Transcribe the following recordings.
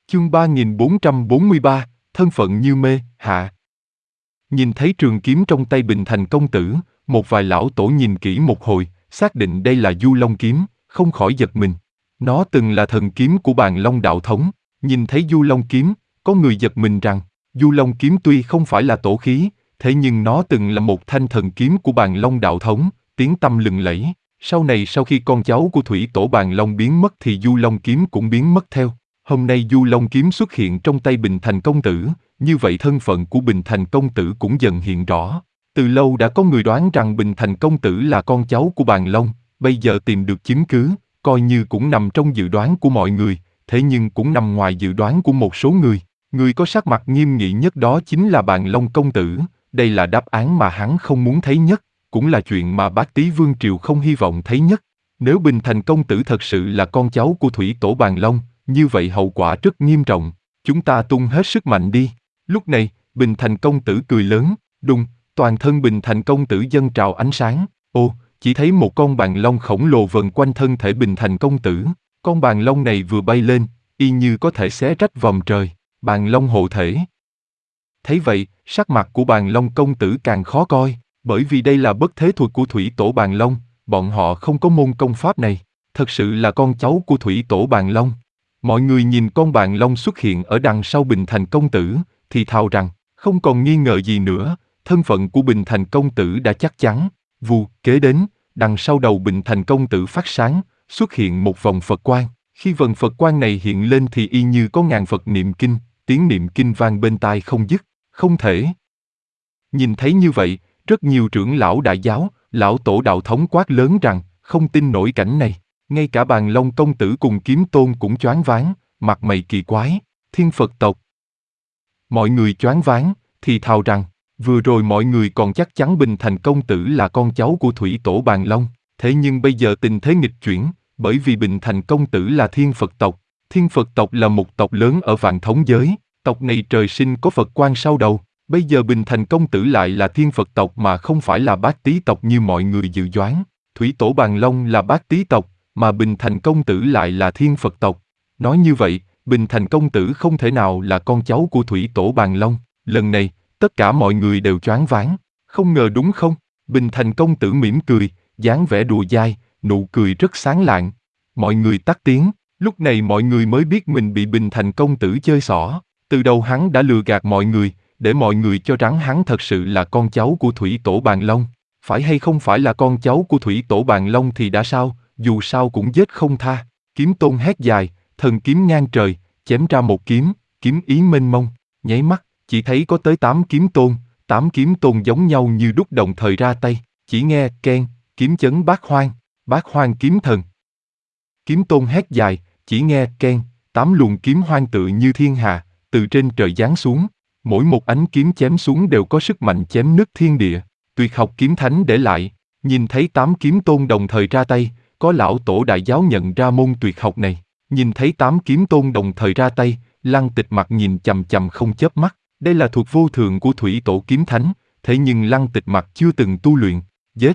Chương 3443, thân phận như mê, hạ. Nhìn thấy trường kiếm trong tay Bình Thành công tử, một vài lão tổ nhìn kỹ một hồi, xác định đây là Du Long kiếm, không khỏi giật mình. Nó từng là thần kiếm của Bàn Long đạo thống, nhìn thấy Du Long kiếm, có người giật mình rằng, Du Long kiếm tuy không phải là tổ khí, thế nhưng nó từng là một thanh thần kiếm của Bàn Long đạo thống, tiếng tăm lừng lẫy. Sau này sau khi con cháu của thủy tổ Bàn Long biến mất thì Du Long kiếm cũng biến mất theo. Hôm nay Du Long kiếm xuất hiện trong tay Bình Thành công tử, như vậy thân phận của Bình Thành công tử cũng dần hiện rõ. Từ lâu đã có người đoán rằng Bình Thành công tử là con cháu của Bàn Long, bây giờ tìm được chứng cứ, coi như cũng nằm trong dự đoán của mọi người, thế nhưng cũng nằm ngoài dự đoán của một số người. Người có sắc mặt nghiêm nghị nhất đó chính là Bàn Long công tử, đây là đáp án mà hắn không muốn thấy nhất, cũng là chuyện mà Bát Tý Vương Triều không hy vọng thấy nhất. Nếu Bình Thành công tử thật sự là con cháu của thủy tổ Bàn Long, như vậy hậu quả rất nghiêm trọng, chúng ta tung hết sức mạnh đi. Lúc này, Bình Thành công tử cười lớn, đùng, toàn thân Bình Thành công tử dâng trào ánh sáng, chỉ thấy một con bàn long khổng lồ vần quanh thân thể Bình Thành công tử, con bàn long này vừa bay lên, y như có thể xé rách vòm trời, bàn long hộ thể. Thấy vậy, sắc mặt của bàn long công tử càng khó coi, bởi vì đây là bất thế thuật của thủy tổ Bàn Long, bọn họ không có môn công pháp này, thật sự là con cháu của thủy tổ Bàn Long. Mọi người nhìn con bàn long xuất hiện ở đằng sau Bình Thành công tử, thì thào rằng, không còn nghi ngờ gì nữa, thân phận của Bình Thành công tử đã chắc chắn. Vù, kế đến, đằng sau đầu Bình Thành công tử phát sáng, xuất hiện một vòng Phật quang. Khi vần Phật quang này hiện lên thì y như có ngàn Phật niệm kinh, tiếng niệm kinh vang bên tai không dứt, không thể. Nhìn thấy như vậy, rất nhiều trưởng lão đại giáo, lão tổ đạo thống quát lớn rằng, không tin nổi cảnh này. Ngay cả Bàn Long công tử cùng Kiếm Tôn cũng choáng váng, mặt mày kỳ quái, Thiên Phật tộc. Mọi người choáng váng, thì thào rằng, vừa rồi mọi người còn chắc chắn Bình Thành công tử là con cháu của thủy tổ Bàn Long, thế nhưng bây giờ tình thế nghịch chuyển, bởi vì Bình Thành công tử là Thiên Phật tộc. Thiên Phật tộc là một tộc lớn ở Vạn Thống giới, tộc này trời sinh có Phật quan sau đầu, bây giờ Bình Thành công tử lại là Thiên Phật tộc mà không phải là Bát Tý tộc như mọi người dự đoán. Thủy tổ Bàn Long là Bát Tý tộc, mà Bình Thành công tử lại là Thiên Phật tộc. Nói như vậy, Bình Thành công tử không thể nào là con cháu của thủy tổ Bàn Long. Lần này, tất cả mọi người đều choáng váng. Không ngờ đúng không? Bình Thành công tử mỉm cười, dáng vẻ đùa dai, nụ cười rất sáng lạng. Mọi người tắt tiếng, lúc này mọi người mới biết mình bị Bình Thành công tử chơi xỏ. Từ đầu hắn đã lừa gạt mọi người, để mọi người cho rằng hắn thật sự là con cháu của thủy tổ Bàn Long. Phải hay không phải là con cháu của thủy tổ Bàn Long thì đã sao? Dù sao cũng giết không tha. Kiếm Tôn hét dài, thần kiếm ngang trời, chém ra một kiếm, kiếm ý mênh mông. Nháy mắt, chỉ thấy có tới 8 kiếm tôn giống nhau như đúc đồng thời ra tay. Chỉ nghe keng, kiếm chấn bát hoang kiếm thần. Kiếm Tôn hét dài, chỉ nghe keng, 8 luồng kiếm hoang tự như thiên hà, từ trên trời giáng xuống. Mỗi một ánh kiếm chém xuống đều có sức mạnh chém nứt thiên địa. Tuyệt học kiếm thánh để lại. Nhìn thấy 8 kiếm tôn đồng thời ra tay, có lão tổ đại giáo nhận ra môn tuyệt học này. Nhìn thấy 8 kiếm tôn đồng thời ra tay, Lăng Tịch Mặc nhìn chằm chằm không chớp mắt. Đây là thuật vô thượng của thủy tổ kiếm thánh, thế nhưng Lăng Tịch Mặc chưa từng tu luyện. Giết!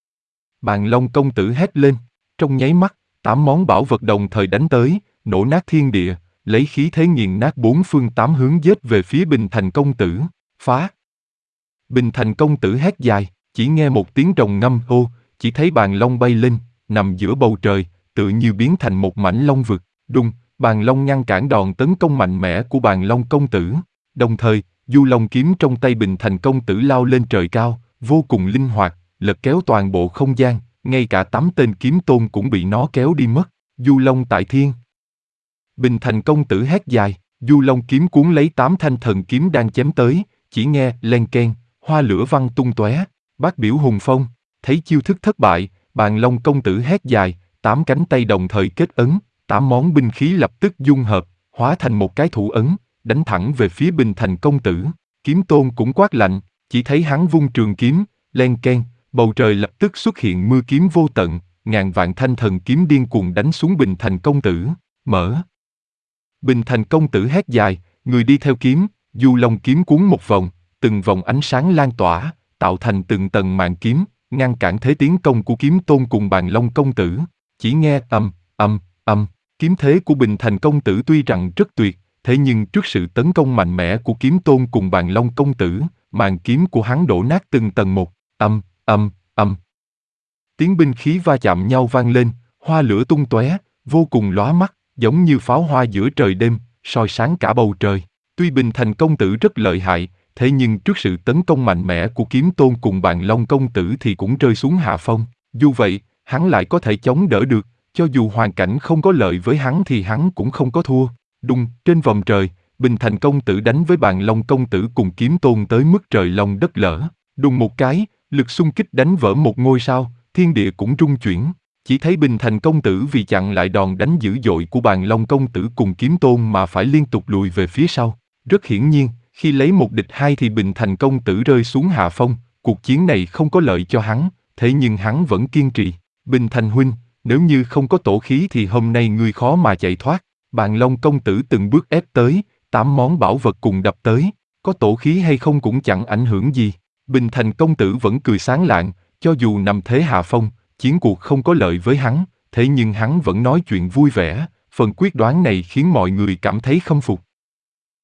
Bàn Long công tử hét lên. Trong nháy mắt, 8 món bảo vật đồng thời đánh tới, nổ nát thiên địa, lấy khí thế nghiền nát 4 phương 8 hướng giết về phía Bình Thành công tử. Phá! Bình Thành công tử hét dài, chỉ nghe một tiếng rồng ngâm hô, chỉ thấy bàn long bay lên, nằm giữa bầu trời, tự như biến thành một mảnh long vực. Đùng, bàn long ngăn cản đòn tấn công mạnh mẽ của bàn long công tử. Đồng thời, Du Long kiếm trong tay Bình Thành công tử lao lên trời cao, vô cùng linh hoạt, lật kéo toàn bộ không gian, ngay cả 8 tên kiếm tôn cũng bị nó kéo đi mất. Du Long tại thiên. Bình Thành công tử hét dài, Du Long kiếm cuốn lấy 8 thanh thần kiếm đang chém tới, chỉ nghe len keng, hoa lửa văng tung tóe. Bát biểu hùng phong, thấy chiêu thức thất bại, Bàn Long công tử hét dài, 8 cánh tay đồng thời kết ấn, 8 món binh khí lập tức dung hợp, hóa thành một cái thủ ấn, đánh thẳng về phía Bình Thành công tử. Kiếm Tôn cũng quát lạnh, chỉ thấy hắn vung trường kiếm, len keng, bầu trời lập tức xuất hiện mưa kiếm vô tận, ngàn vạn thanh thần kiếm điên cuồng đánh xuống Bình Thành công tử. Mở! Bình Thành công tử hét dài, người đi theo kiếm, Du Long kiếm cuốn một vòng, từng vòng ánh sáng lan tỏa, tạo thành từng tầng màn kiếm, ngăn cản thế tiến công của Kiếm Tôn cùng Bàn Long công tử. Chỉ nghe ầm, kiếm thế của Bình Thành công tử tuy rằng rất tuyệt, thế nhưng trước sự tấn công mạnh mẽ của kiếm tôn cùng Bàn Long công tử, màn kiếm của hắn đổ nát từng tầng một, âm. Tiếng binh khí va chạm nhau vang lên, hoa lửa tung tóe, vô cùng lóa mắt, giống như pháo hoa giữa trời đêm, soi sáng cả bầu trời. Tuy Bình Thành công tử rất lợi hại, thế nhưng trước sự tấn công mạnh mẽ của kiếm tôn cùng Bàn Long công tử thì cũng rơi xuống hạ phong. Dù vậy, hắn lại có thể chống đỡ được, cho dù hoàn cảnh không có lợi với hắn thì hắn cũng không có thua. Đùng, trên vòng trời, Bình Thành công tử đánh với Bàn Long công tử cùng kiếm tôn tới mức trời long đất lở. Đùng một cái, lực xung kích đánh vỡ một ngôi sao, thiên địa cũng rung chuyển. Chỉ thấy Bình Thành công tử vì chặn lại đòn đánh dữ dội của Bàn Long công tử cùng kiếm tôn mà phải liên tục lùi về phía sau. Rất hiển nhiên, khi lấy một địch hai thì Bình Thành công tử rơi xuống hạ phong, cuộc chiến này không có lợi cho hắn, thế nhưng hắn vẫn kiên trì. Bình Thành huynh, nếu như không có tổ khí thì hôm nay ngươi khó mà chạy thoát. Bàn Long công tử từng bước ép tới, 8 món bảo vật cùng đập tới, có tổ khí hay không cũng chẳng ảnh hưởng gì. Bình Thành công tử vẫn cười sáng lạng, cho dù nằm thế hạ phong, chiến cuộc không có lợi với hắn, thế nhưng hắn vẫn nói chuyện vui vẻ, phần quyết đoán này khiến mọi người cảm thấy khâm phục.